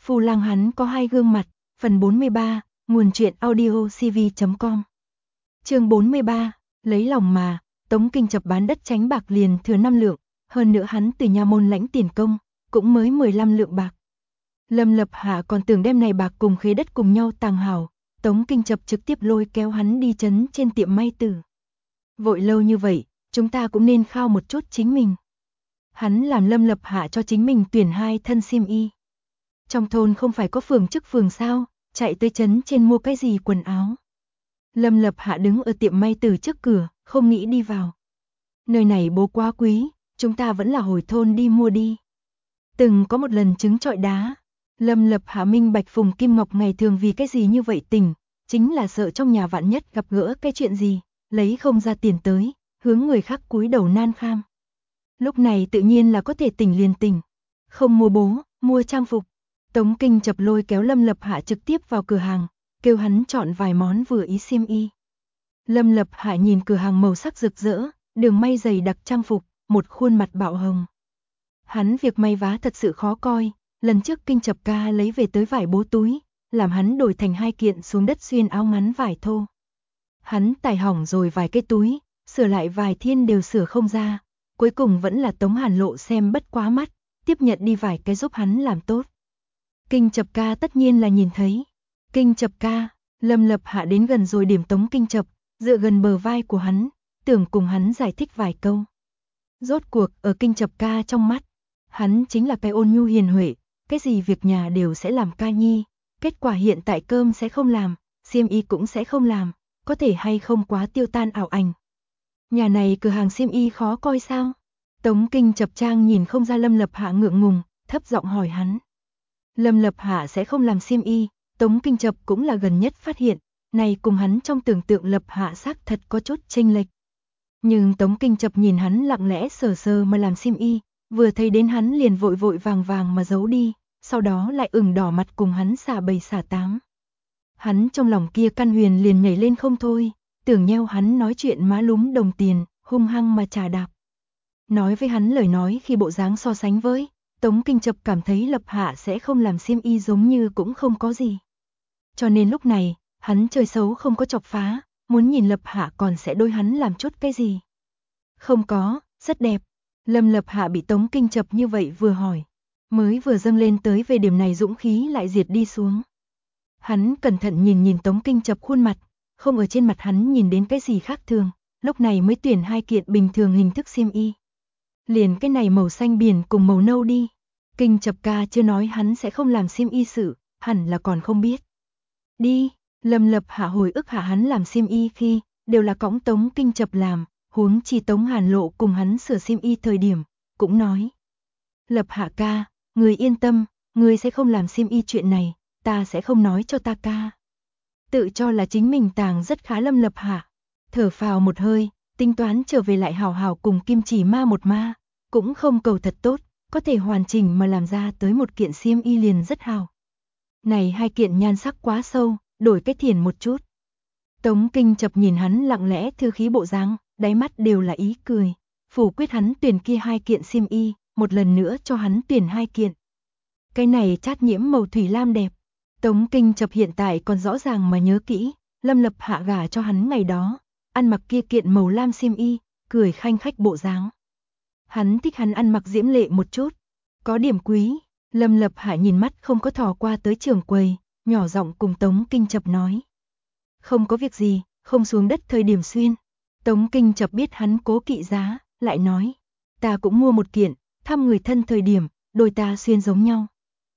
Phu lang hắn có hai gương mặt, phần 43, nguồn truyện audio cv.com. Chương 43, lấy lòng mà, Tống Kinh Chập bán đất tránh bạc liền thừa 5 lượng, hơn nữa hắn từ nha môn lãnh tiền công, cũng mới 15 lượng bạc. Lâm Lập Hạ còn tưởng đem này bạc cùng khế đất cùng nhau tàng hảo, Tống Kinh Chập trực tiếp lôi kéo hắn đi trấn trên tiệm may tử. Vội lâu như vậy, chúng ta cũng nên khao một chút chính mình. Hắn làm Lâm Lập Hạ cho chính mình tuyển 2 thân xiêm y. Trong thôn không phải có phường chức phường sao, chạy tới trấn trên mua cái gì quần áo. Lâm Lập Hạ đứng ở tiệm may tử trước cửa, không nghĩ đi vào. Nơi này bố quá quý, chúng ta vẫn là hồi thôn đi mua đi. Từng có một lần trứng trọi đá, Lâm Lập Hạ minh bạch Phùng Kim Ngọc ngày thường vì cái gì như vậy tỉnh, chính là sợ trong nhà vạn nhất gặp gỡ cái chuyện gì, lấy không ra tiền tới, hướng người khác cúi đầu nan kham. Lúc này tự nhiên là có thể tỉnh liền tỉnh, không mua bố, mua trang phục. Tống Kinh Chập lôi kéo Lâm Lập Hạ trực tiếp vào cửa hàng, kêu hắn chọn vài món vừa ý xiêm y. Lâm Lập Hạ nhìn cửa hàng màu sắc rực rỡ, đường may dày đặc trang phục, một khuôn mặt bạo hồng. Hắn việc may vá thật sự khó coi, lần trước Kinh Chập ca lấy về tới vải bố túi, làm hắn đổi thành 2 kiện xuống đất xuyên áo ngắn vải thô. Hắn tải hỏng rồi vài cái túi, sửa lại vài thiên đều sửa không ra, cuối cùng vẫn là Tống Hàn Lộ xem bất quá mắt, tiếp nhận đi vài cái giúp hắn làm tốt. Kinh Chập ca tất nhiên là nhìn thấy. Kinh Chập ca, Lâm Lập Hạ đến gần rồi điểm Tống Kinh Chập, dựa gần bờ vai của hắn, tưởng cùng hắn giải thích vài câu. Rốt cuộc ở Kinh Chập ca trong mắt, hắn chính là cái ôn nhu hiền huệ, cái gì việc nhà đều sẽ làm ca nhi, kết quả hiện tại cơm sẽ không làm, xiêm y cũng sẽ không làm, có thể hay không quá tiêu tan ảo ảnh. Nhà này cửa hàng xiêm y khó coi sao? Tống Kinh Chập trang nhìn không ra Lâm Lập Hạ ngượng ngùng, thấp giọng hỏi hắn. Lâm Lập Hạ sẽ không làm xiêm y, Tống Kinh Chập cũng là gần nhất phát hiện, này cùng hắn trong tưởng tượng Lập Hạ xác thật có chút chênh lệch. Nhưng Tống Kinh Chập nhìn hắn lặng lẽ sờ sờ mà làm xiêm y, vừa thấy đến hắn liền vội vội vàng vàng mà giấu đi, sau đó lại ửng đỏ mặt cùng hắn xả bầy xả tám. Hắn trong lòng kia căn huyền liền nhảy lên không thôi, tưởng nheo hắn nói chuyện má lúm đồng tiền, hung hăng mà trà đạp. Nói với hắn lời nói khi bộ dáng so sánh với, Tống Kinh Chập cảm thấy Lập Hạ sẽ không làm xiêm y giống như cũng không có gì. Cho nên lúc này, hắn chơi xấu không có chọc phá, muốn nhìn Lập Hạ còn sẽ đôi hắn làm chút cái gì. Không có, rất đẹp. Lâm Lập Hạ bị Tống Kinh Chập như vậy vừa hỏi, mới vừa dâng lên tới về điểm này dũng khí lại diệt đi xuống. Hắn cẩn thận nhìn Tống Kinh Chập khuôn mặt, không ở trên mặt hắn nhìn đến cái gì khác thường, lúc này mới tuyển 2 kiện bình thường hình thức xiêm y. Liền cái này màu xanh biển cùng màu nâu đi. Kinh Chập ca chưa nói hắn sẽ không làm xiêm y sự, hẳn là còn không biết. Đi, Lâm Lập Hạ hồi ức hạ hắn làm xiêm y khi, đều là cõng Tống Kinh Chập làm, huống chi Tống Hàn Lộ cùng hắn sửa xiêm y thời điểm, cũng nói. Lập Hạ ca, người yên tâm, người sẽ không làm xiêm y chuyện này, ta sẽ không nói cho ta ca. Tự cho là chính mình tàng rất khá Lâm Lập Hạ, thở phào một hơi, tính toán trở về lại hào hào cùng Kim Chỉ Ma một ma, cũng không cầu thật tốt, có thể hoàn chỉnh mà làm ra tới một kiện xiêm y liền rất hào. Này 2 kiện nhan sắc quá sâu, đổi cái thiền một chút. Tống Kinh Chập nhìn hắn lặng lẽ thư khí bộ dáng, đáy mắt đều là ý cười, phủ quyết hắn tuyển kia 2 kiện xiêm y, một lần nữa cho hắn tuyển 2 kiện. Cái này chát nhiễm màu thủy lam đẹp. Tống Kinh Chập hiện tại còn rõ ràng mà nhớ kỹ, Lâm Lập Hạ gả cho hắn ngày đó, ăn mặc kia kiện màu lam xiêm y, cười khanh khách bộ dáng. Hắn thích hắn ăn mặc diễm lệ một chút, có điểm quý. Lâm Lập Hạ nhìn mắt không có thò qua tới trưởng quầy, nhỏ giọng cùng Tống Kinh Chập nói. Không có việc gì, không xuống đất thời điểm xuyên. Tống Kinh Chập biết hắn cố kỵ giá, lại nói. Ta cũng mua một kiện, thăm người thân thời điểm, đôi ta xuyên giống nhau.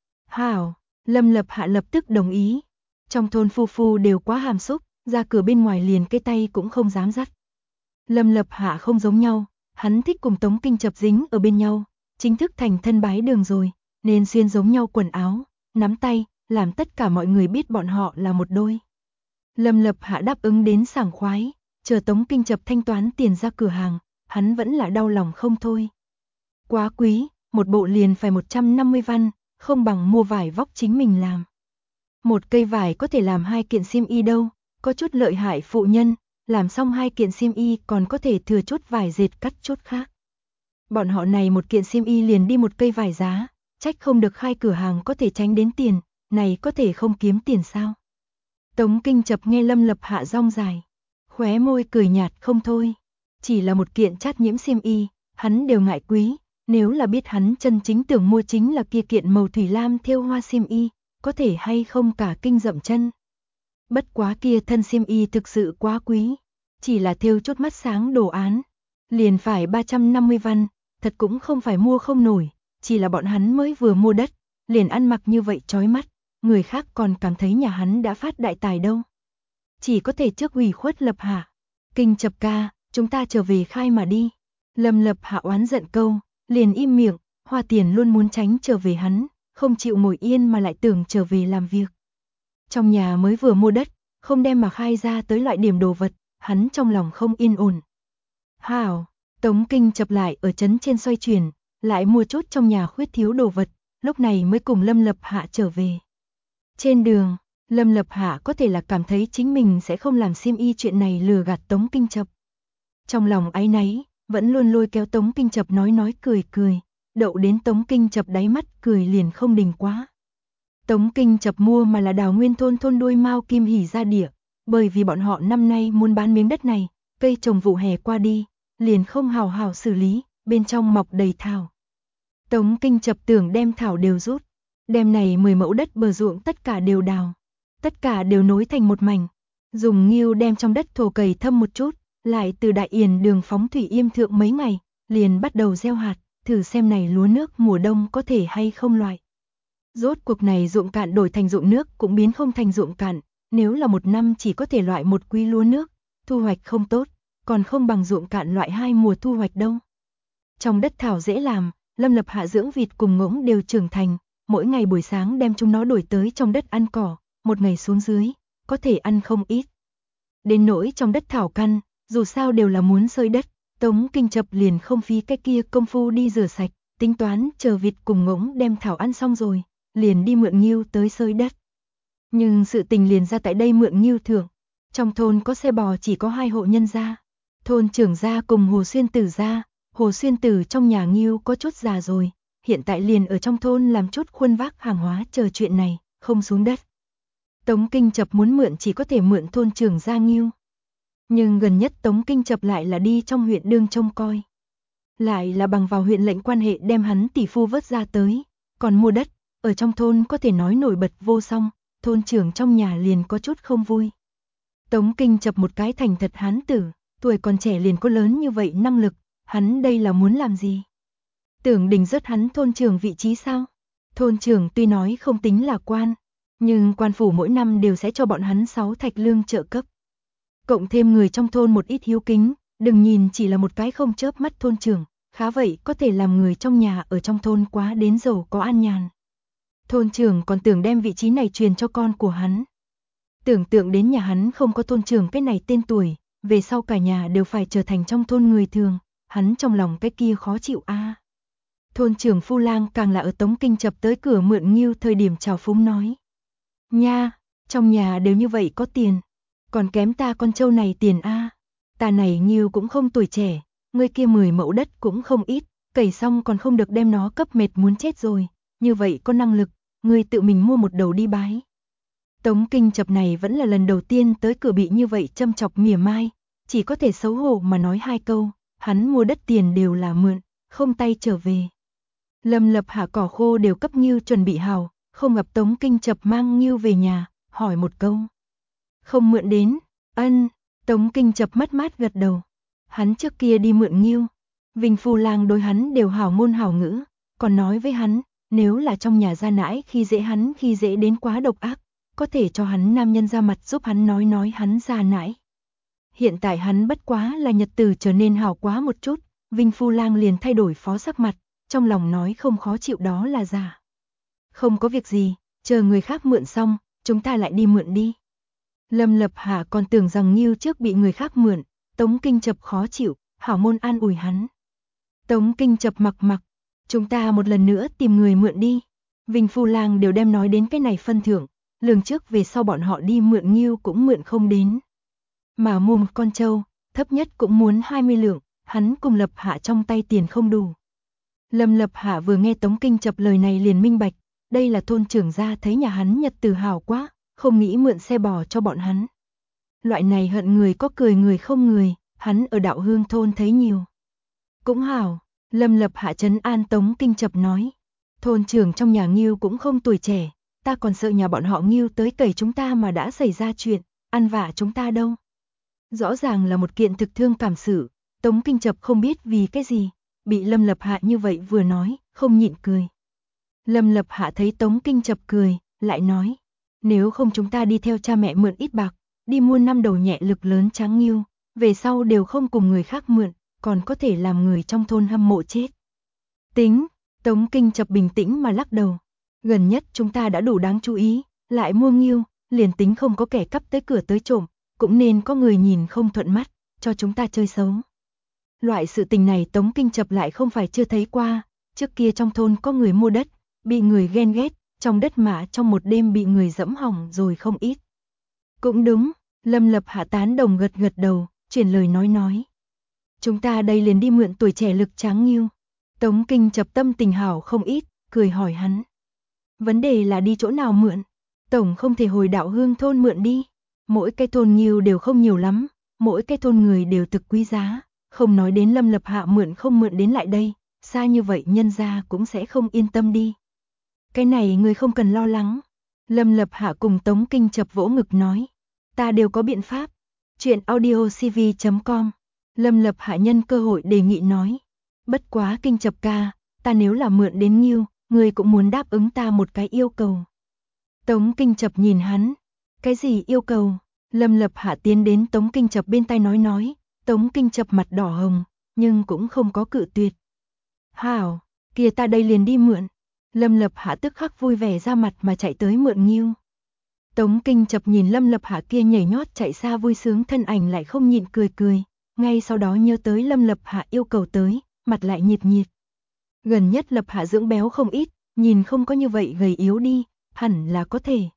Hảo, Lâm Lập Hạ lập tức đồng ý. Trong thôn phu phu đều quá hàm xúc, ra cửa bên ngoài liền cái tay cũng không dám dắt. Lâm Lập Hạ không giống nhau, hắn thích cùng Tống Kinh Chập dính ở bên nhau, chính thức thành thân bái đường rồi, nên xuyên giống nhau quần áo, nắm tay, làm tất cả mọi người biết bọn họ là một đôi. Lâm Lập Hạ đáp ứng đến sảng khoái, chờ Tống Kinh Chập thanh toán tiền ra cửa hàng, hắn vẫn là đau lòng không thôi. Quá quý, một bộ liền phải 150 văn, không bằng mua vải vóc chính mình làm. Một cây vải có thể làm 2 kiện xiêm y đâu, có chút lợi hại phụ nhân, làm xong 2 kiện xiêm y còn có thể thừa chút vải dệt cắt chút khác. Bọn họ này một kiện xiêm y liền đi một cây vải giá, trách không được khai cửa hàng có thể tránh đến tiền, này có thể không kiếm tiền sao? Tống Kinh Chập nghe Lâm Lập Hạ rong dài, khóe môi cười nhạt không thôi, chỉ là một kiện chát nhiễm xiêm y, hắn đều ngại quý, nếu là biết hắn chân chính tưởng mua chính là kia kiện màu thủy lam thêu hoa xiêm y, có thể hay không cả kinh dậm chân. Bất quá kia thân xiêm y thực sự quá quý, chỉ là thêu chốt mắt sáng đồ án, liền phải 350 văn, thật cũng không phải mua không nổi, chỉ là bọn hắn mới vừa mua đất, liền ăn mặc như vậy chói mắt, người khác còn cảm thấy nhà hắn đã phát đại tài đâu. Chỉ có thể trước ủy khuất Lập Hạ. Kinh Chập ca, chúng ta trở về khai mà đi. Lâm Lập Hạ oán giận câu, liền im miệng, Hoa Tiền luôn muốn tránh trở về hắn, không chịu ngồi yên mà lại tưởng trở về làm việc. Trong nhà mới vừa mua đất, không đem mà khai ra tới loại điểm đồ vật, hắn trong lòng không yên ổn. Hảo, Tống Kinh Chập lại ở trấn trên xoay chuyển, lại mua chút trong nhà khuyết thiếu đồ vật, lúc này mới cùng Lâm Lập Hạ trở về. Trên đường, Lâm Lập Hạ có thể là cảm thấy chính mình sẽ không làm xiêm y chuyện này lừa gạt Tống Kinh Chập. Trong lòng áy náy, vẫn luôn lôi kéo Tống Kinh Chập nói cười, đậu đến Tống Kinh Chập đáy mắt cười liền không đình quá. Tống Kinh Chập mua mà là Đào Nguyên thôn đôi Mao Kim Hỉ ra địa, bởi vì bọn họ năm nay muốn bán miếng đất này, cây trồng vụ hè qua đi, liền không hào hào xử lý, bên trong mọc đầy thảo. Tống Kinh Chập tưởng đem thảo đều rút, đem này 10 mẫu đất bờ ruộng tất cả đều đào, tất cả đều nối thành một mảnh, dùng nghiêu đem trong đất thổ cày thâm một chút, lại từ Đại Yền đường phóng thủy yêm thượng mấy ngày, liền bắt đầu gieo hạt, thử xem này lúa nước mùa đông có thể hay không loại. Rốt cuộc này ruộng cạn đổi thành ruộng nước cũng biến không thành ruộng cạn, nếu là một năm chỉ có thể loại một quý lúa nước, thu hoạch không tốt, còn không bằng ruộng cạn loại 2 mùa thu hoạch đâu. Trong đất thảo dễ làm, Lâm Lập Hạ dưỡng vịt cùng ngỗng đều trưởng thành, mỗi ngày buổi sáng đem chúng nó đuổi tới trong đất ăn cỏ, một ngày xuống dưới, có thể ăn không ít. Đến nỗi trong đất thảo căn, dù sao đều là muốn xơi đất, Tống Kinh Chập liền không phí cái kia công phu đi rửa sạch, tính toán chờ vịt cùng ngỗng đem thảo ăn xong rồi, liền đi mượn nghiêu tới xơi đất. Nhưng sự tình liền ra tại đây mượn nghiêu thưởng, trong thôn có xe bò chỉ có 2 hộ nhân gia, thôn trưởng gia cùng Hồ Xuyên Tử gia. Hồ Xuyên Tử trong nhà nghiêu có chút già rồi, hiện tại liền ở trong thôn làm chút khuôn vác hàng hóa chờ chuyện này, không xuống đất. Tống Kinh Chập muốn mượn chỉ có thể mượn thôn trưởng gia nghiêu. Nhưng gần nhất Tống Kinh Chập lại là đi trong huyện đương trông coi. Lại là bằng vào huyện lệnh quan hệ đem hắn tỷ phu vớt ra tới, còn mua đất, ở trong thôn có thể nói nổi bật vô song, thôn trưởng trong nhà liền có chút không vui. Tống Kinh Chập một cái thành thật hán tử, tuổi còn trẻ liền có lớn như vậy năng lực, hắn đây là muốn làm gì? Tưởng đình rớt hắn thôn trưởng vị trí sao? Thôn trưởng tuy nói không tính là quan, nhưng quan phủ mỗi năm đều sẽ cho bọn hắn 6 thạch lương trợ cấp. Cộng thêm người trong thôn một ít hiếu kính, đừng nhìn chỉ là một cái không chớp mắt thôn trưởng, khá vậy có thể làm người trong nhà ở trong thôn quá đến giàu có an nhàn. Thôn trưởng còn tưởng đem vị trí này truyền cho con của hắn. Tưởng tượng đến nhà hắn không có thôn trưởng cái này tên tuổi, về sau cả nhà đều phải trở thành trong thôn người thường, hắn trong lòng cái kia khó chịu a. Thôn trưởng Phu Lang càng là ở Tống Kinh Chập tới cửa mượn nghiêu thời điểm chào phúng nói. Nha, trong nhà đều như vậy có tiền, còn kém ta con trâu này tiền a. Ta này nghiêu cũng không tuổi trẻ, ngươi kia 10 mẫu đất cũng không ít, cày xong còn không được đem nó cấp mệt muốn chết rồi, như vậy có năng lực, ngươi tự mình mua một đầu đi bái. Tống Kinh Chập này vẫn là lần đầu tiên tới cửa bị như vậy châm chọc mỉa mai, chỉ có thể xấu hổ mà nói 2 câu, hắn mua đất tiền đều là mượn, không tay trở về. Lâm Lập Hạ cỏ khô đều cấp nghiêu chuẩn bị hào, không gặp Tống Kinh Chập mang nghiêu về nhà, hỏi một câu. Không mượn đến, ân, Tống Kinh Chập mất mát gật đầu. Hắn trước kia đi mượn nghiêu, Vinh Phu Lang đối hắn đều hảo ngôn hảo ngữ, còn nói với hắn, nếu là trong nhà gia nãi khi dễ đến quá độc ác, có thể cho hắn nam nhân ra mặt giúp hắn nói hắn gia nãi. Hiện tại hắn bất quá là nhật tử trở nên hảo quá một chút, Vinh Phu Lang liền thay đổi phó sắc mặt, trong lòng nói không khó chịu đó là giả. Không có việc gì, chờ người khác mượn xong, chúng ta lại đi mượn đi. Lâm Lập Hạ còn tưởng rằng nghiêu trước bị người khác mượn, Tống Kinh Chập khó chịu, hảo môn an ủi hắn. Tống Kinh Chập mặc, chúng ta một lần nữa tìm người mượn đi. Vinh Phu Lang đều đem nói đến cái này phân thưởng, lường trước về sau bọn họ đi mượn nghiêu cũng mượn không đến. Mà mua một con trâu, thấp nhất cũng muốn 20 lượng, hắn cùng Lập Hạ trong tay tiền không đủ. Lâm Lập Hạ vừa nghe Tống Kinh Chập lời này liền minh bạch, đây là thôn trưởng gia thấy nhà hắn nhật từ hào quá, không nghĩ mượn xe bò cho bọn hắn. Loại này hận người có cười người không người, hắn ở Đạo Hương thôn thấy nhiều. Cũng hảo, Lâm Lập Hạ trấn an Tống Kinh Chập nói, thôn trưởng trong nhà Ngưu cũng không tuổi trẻ, ta còn sợ nhà bọn họ Ngưu tới cẩy chúng ta mà đã xảy ra chuyện, ăn vạ chúng ta đâu. Rõ ràng là một kiện thực thương cảm sự, Tống Kinh Chập không biết vì cái gì, bị Lâm Lập Hạ như vậy vừa nói, không nhịn cười. Lâm Lập Hạ thấy Tống Kinh Chập cười, lại nói, nếu không chúng ta đi theo cha mẹ mượn ít bạc, đi mua 5 đầu nhẹ lực lớn tráng Ngưu, về sau đều không cùng người khác mượn, còn có thể làm người trong thôn hâm mộ chết. Tính, Tống Kinh Chập bình tĩnh mà lắc đầu, gần nhất chúng ta đã đủ đáng chú ý, lại mua Ngưu, liền tính không có kẻ cắp tới cửa tới trộm, cũng nên có người nhìn không thuận mắt, cho chúng ta chơi xấu. Loại sự tình này Tống Kinh Chập lại không phải chưa thấy qua, trước kia trong thôn có người mua đất, bị người ghen ghét, trong đất mã trong một đêm bị người dẫm hỏng rồi không ít. Cũng đúng, Lâm Lập Hạ tán đồng gật gật đầu, chuyển lời nói. Chúng ta đây liền đi mượn tuổi trẻ lực tráng Ngưu. Tống Kinh Chập tâm tình hảo không ít, cười hỏi hắn. Vấn đề là đi chỗ nào mượn? Tổng không thể hồi Đạo Hương thôn mượn đi. Mỗi cái thôn Ngưu đều không nhiều lắm, mỗi cái thôn người đều thực quý giá. Không nói đến Lâm Lập Hạ mượn không mượn đến lại đây, xa như vậy nhân gia cũng sẽ không yên tâm đi. Cái này người không cần lo lắng. Lâm Lập Hạ cùng Tống Kinh Chập vỗ ngực nói. Ta đều có biện pháp. Chuyện audiocv.com. Lâm Lập Hạ nhân cơ hội đề nghị nói. Bất quá Kinh Chập ca, ta nếu là mượn đến Ngưu, người cũng muốn đáp ứng ta một cái yêu cầu. Tống Kinh Chập nhìn hắn. Cái gì yêu cầu? Lâm Lập Hạ tiến đến Tống Kinh Chập bên tai nói. Tống Kinh Chập mặt đỏ hồng, nhưng cũng không có cự tuyệt. Hảo, kia ta đây liền đi mượn. Lâm Lập Hạ tức khắc vui vẻ ra mặt mà chạy tới mượn Ngưu. Tống Kinh Chập nhìn Lâm Lập Hạ kia nhảy nhót chạy xa vui sướng thân ảnh lại không nhịn cười. Ngay sau đó nhớ tới Lâm Lập Hạ yêu cầu tới, mặt lại nhiệt. Gần nhất Lập Hạ dưỡng béo không ít, nhìn không có như vậy gầy yếu đi, hẳn là có thể.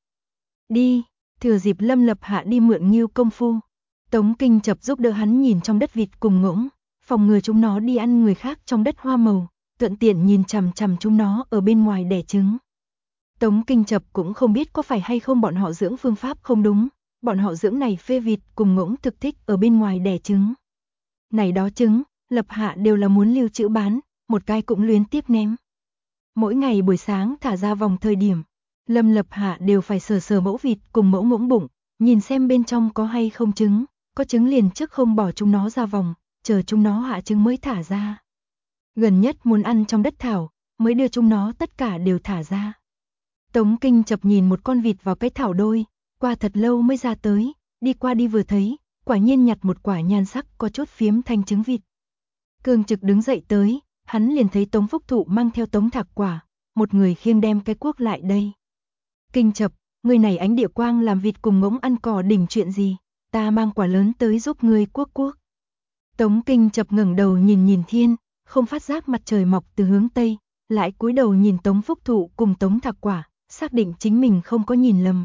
Đi, thừa dịp Lâm Lập Hạ đi mượn Ngưu công phu. Tống Kinh Chập giúp đỡ hắn nhìn trong đất vịt cùng ngỗng, phòng ngừa chúng nó đi ăn người khác trong đất hoa màu, thuận tiện nhìn chằm chằm chúng nó ở bên ngoài đẻ trứng. Tống Kinh Chập cũng không biết có phải hay không bọn họ dưỡng phương pháp không đúng, bọn họ dưỡng này phê vịt cùng ngỗng thực thích ở bên ngoài đẻ trứng. Này đó trứng, Lập Hạ đều là muốn lưu trữ bán, một cái cũng luyến tiếp ném. Mỗi ngày buổi sáng thả ra vòng thời điểm, Lâm Lập Hạ đều phải sờ mẫu vịt cùng mẫu ngỗng bụng, nhìn xem bên trong có hay không trứng, có trứng liền trước không bỏ chúng nó ra vòng, chờ chúng nó hạ trứng mới thả ra. Gần nhất muốn ăn trong đất thảo, mới đưa chúng nó tất cả đều thả ra. Tống Kinh Chập nhìn một con vịt vào cái thảo đôi, qua thật lâu mới ra tới, đi qua đi vừa thấy, quả nhiên nhặt một quả nhan sắc có chút phiếm thành trứng vịt. Cường Trực đứng dậy tới, hắn liền thấy Tống Phúc Thụ mang theo Tống Thạc Quả, một người khiêng đem cái cuốc lại đây. Kinh Chập, người này ánh địa quang làm vịt cùng ngỗng ăn cỏ đỉnh chuyện gì, ta mang quả lớn tới giúp ngươi cuốc. Tống Kinh Chập ngẩng đầu nhìn thiên, không phát giác mặt trời mọc từ hướng tây, lại cúi đầu nhìn Tống Phúc Thụ cùng Tống Thạc Quả, xác định chính mình không có nhìn lầm.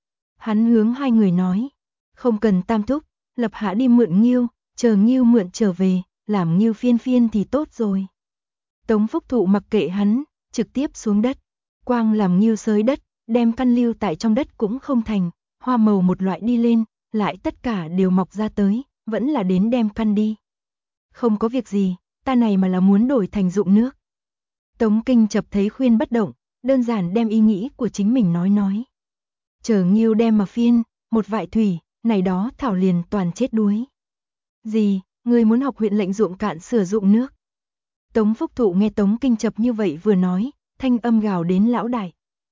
Hắn hướng hai người nói, không cần tam thúc, Lập Hạ đi mượn Ngưu, chờ Ngưu mượn trở về, làm Ngưu phiên thì tốt rồi. Tống Phúc Thụ mặc kệ hắn, trực tiếp xuống đất, quang làm Ngưu xới đất, đem căn lưu tại trong đất cũng không thành, hoa màu một loại đi lên, lại tất cả đều mọc ra tới, vẫn là đến đem căn đi. Không có việc gì, ta này mà là muốn đổi thành ruộng nước. Tống Kinh Chập thấy khuyên bất động, đơn giản đem ý nghĩ của chính mình nói. Chờ Ngưu đem mà phiên, một vại thủy, này đó thảo liền toàn chết đuối. Gì, người muốn học huyện lệnh ruộng cạn sửa ruộng nước? Tống Phúc Thụ nghe Tống Kinh Chập như vậy vừa nói, thanh âm gào đến lão đại.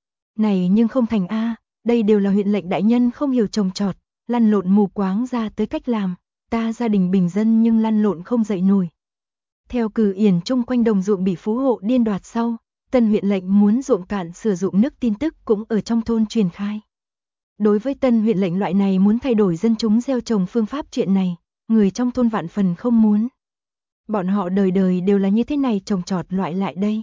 Này nhưng không thành a, đây đều là huyện lệnh đại nhân không hiểu trồng trọt, lăn lộn mù quáng ra tới cách làm, ta gia đình bình dân nhưng lăn lộn không dậy nổi. Theo Cử Yển chung quanh đồng ruộng bị phú hộ điên đoạt sau, tân huyện lệnh muốn ruộng cạn sử dụng nước tin tức cũng ở trong thôn truyền khai. Đối với tân huyện lệnh loại này muốn thay đổi dân chúng gieo trồng phương pháp chuyện này, người trong thôn vạn phần không muốn. Bọn họ đời đời đều là như thế này trồng trọt loại lại đây.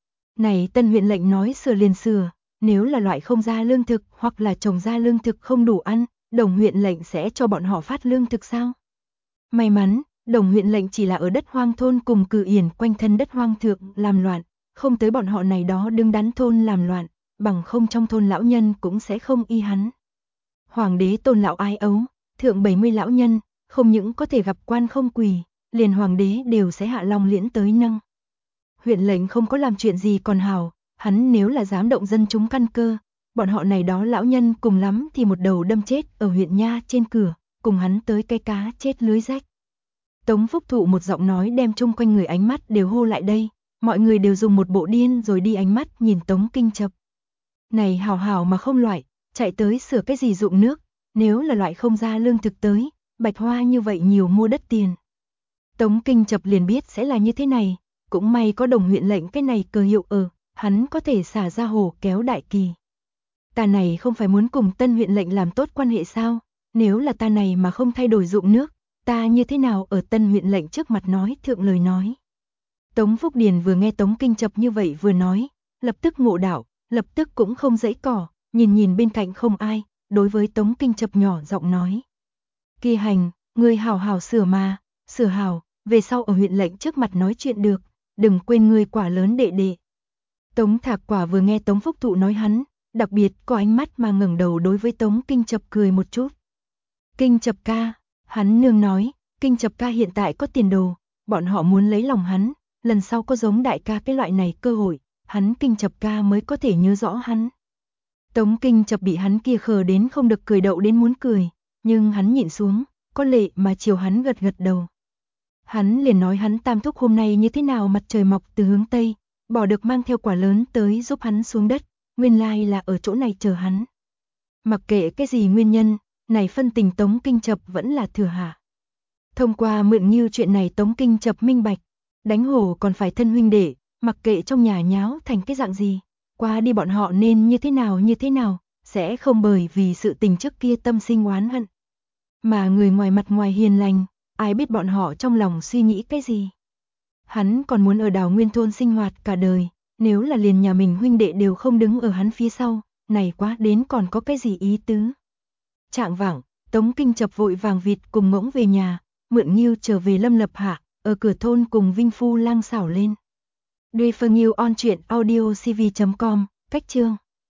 Này tân huyện lệnh nói sửa liền sửa, nếu là loại không ra lương thực hoặc là trồng ra lương thực không đủ ăn, đồng huyện lệnh sẽ cho bọn họ phát lương thực sao? May mắn, Đồng huyện lệnh chỉ là ở đất hoang thôn cùng Cử Yển quanh thân đất hoang thượng làm loạn, không tới bọn họ này đó đứng đắn thôn làm loạn, bằng không trong thôn lão nhân cũng sẽ không y hắn. Hoàng đế tôn lão ái ấu, thượng 70 lão nhân, không những có thể gặp quan không quỳ, liền hoàng đế đều sẽ hạ long liễn tới nâng. Huyện lệnh không có làm chuyện gì còn hảo, hắn nếu là dám động dân chúng căn cơ, bọn họ này đó lão nhân cùng lắm thì một đầu đâm chết ở huyện nha trên cửa, cùng hắn tới cái cá chết lưới rách. Tống Phúc Thụ một giọng nói đem chung quanh người ánh mắt đều hô lại đây, mọi người đều dùng một bộ điên rồi đi ánh mắt nhìn Tống Kinh Chập. Này hảo hảo mà không loại, chạy tới sửa cái gì dụng nước, nếu là loại không ra lương thực tới, bạch hoa như vậy nhiều mua đất tiền. Tống Kinh Chập liền biết sẽ là như thế này, cũng may có đồng huyện lệnh cái này cơ hiệu ở, hắn có thể xả ra hồ kéo đại kỳ. Ta này không phải muốn cùng tân huyện lệnh làm tốt quan hệ sao, nếu là ta này mà không thay đổi dụng nước, ta như thế nào ở tân huyện lệnh trước mặt nói thượng lời nói. Tống Phúc Điền vừa nghe Tống Kinh Chập như vậy vừa nói, lập tức ngộ đạo, lập tức cũng không dãy cỏ, nhìn bên cạnh không ai, đối với Tống Kinh Chập nhỏ giọng nói. Kỳ hành, ngươi hảo hảo sửa mà, sửa hảo, về sau ở huyện lệnh trước mặt nói chuyện được, đừng quên ngươi quả lớn đệ đệ. Tống Thạc Quả vừa nghe Tống Phúc Thụ nói hắn, đặc biệt có ánh mắt mà ngẩng đầu đối với Tống Kinh Chập cười một chút. Kinh Chập ca, hắn nương nói, Kinh Chập ca hiện tại có tiền đồ, bọn họ muốn lấy lòng hắn, lần sau có giống đại ca cái loại này cơ hội, hắn Kinh Chập ca mới có thể nhớ rõ hắn. Tống Kinh Chập bị hắn kia khờ đến không được cười đậu đến muốn cười, nhưng hắn nhịn xuống, có lệ mà chiều hắn gật gật đầu. Hắn liền nói hắn tam thúc hôm nay như thế nào mặt trời mọc từ hướng Tây, bỏ được mang theo quả lớn tới giúp hắn xuống đất, nguyên lai là ở chỗ này chờ hắn. Mặc kệ cái gì nguyên nhân, này phân tình Tống Kinh Chập vẫn là thừa hạ. Thông qua mượn như chuyện này Tống Kinh Chập minh bạch, đánh hổ còn phải thân huynh đệ, mặc kệ trong nhà nháo thành cái dạng gì, qua đi bọn họ nên như thế nào, sẽ không bởi vì sự tình trước kia tâm sinh oán hận. Mà người ngoài mặt ngoài hiền lành, ai biết bọn họ trong lòng suy nghĩ cái gì. Hắn còn muốn ở Đào Nguyên thôn sinh hoạt cả đời, nếu là liền nhà mình huynh đệ đều không đứng ở hắn phía sau, này quá đến còn có cái gì ý tứ. Trạng vạng, Tống Kinh Chập vội vàng vịt cùng ngỗng về nhà, mượn Nghiêu trở về Lâm Lập Hạ, ở cửa thôn cùng Vinh Phu lang xảo lên. Duy Phương Nghiêu on truyện audio cv.com, cách chương.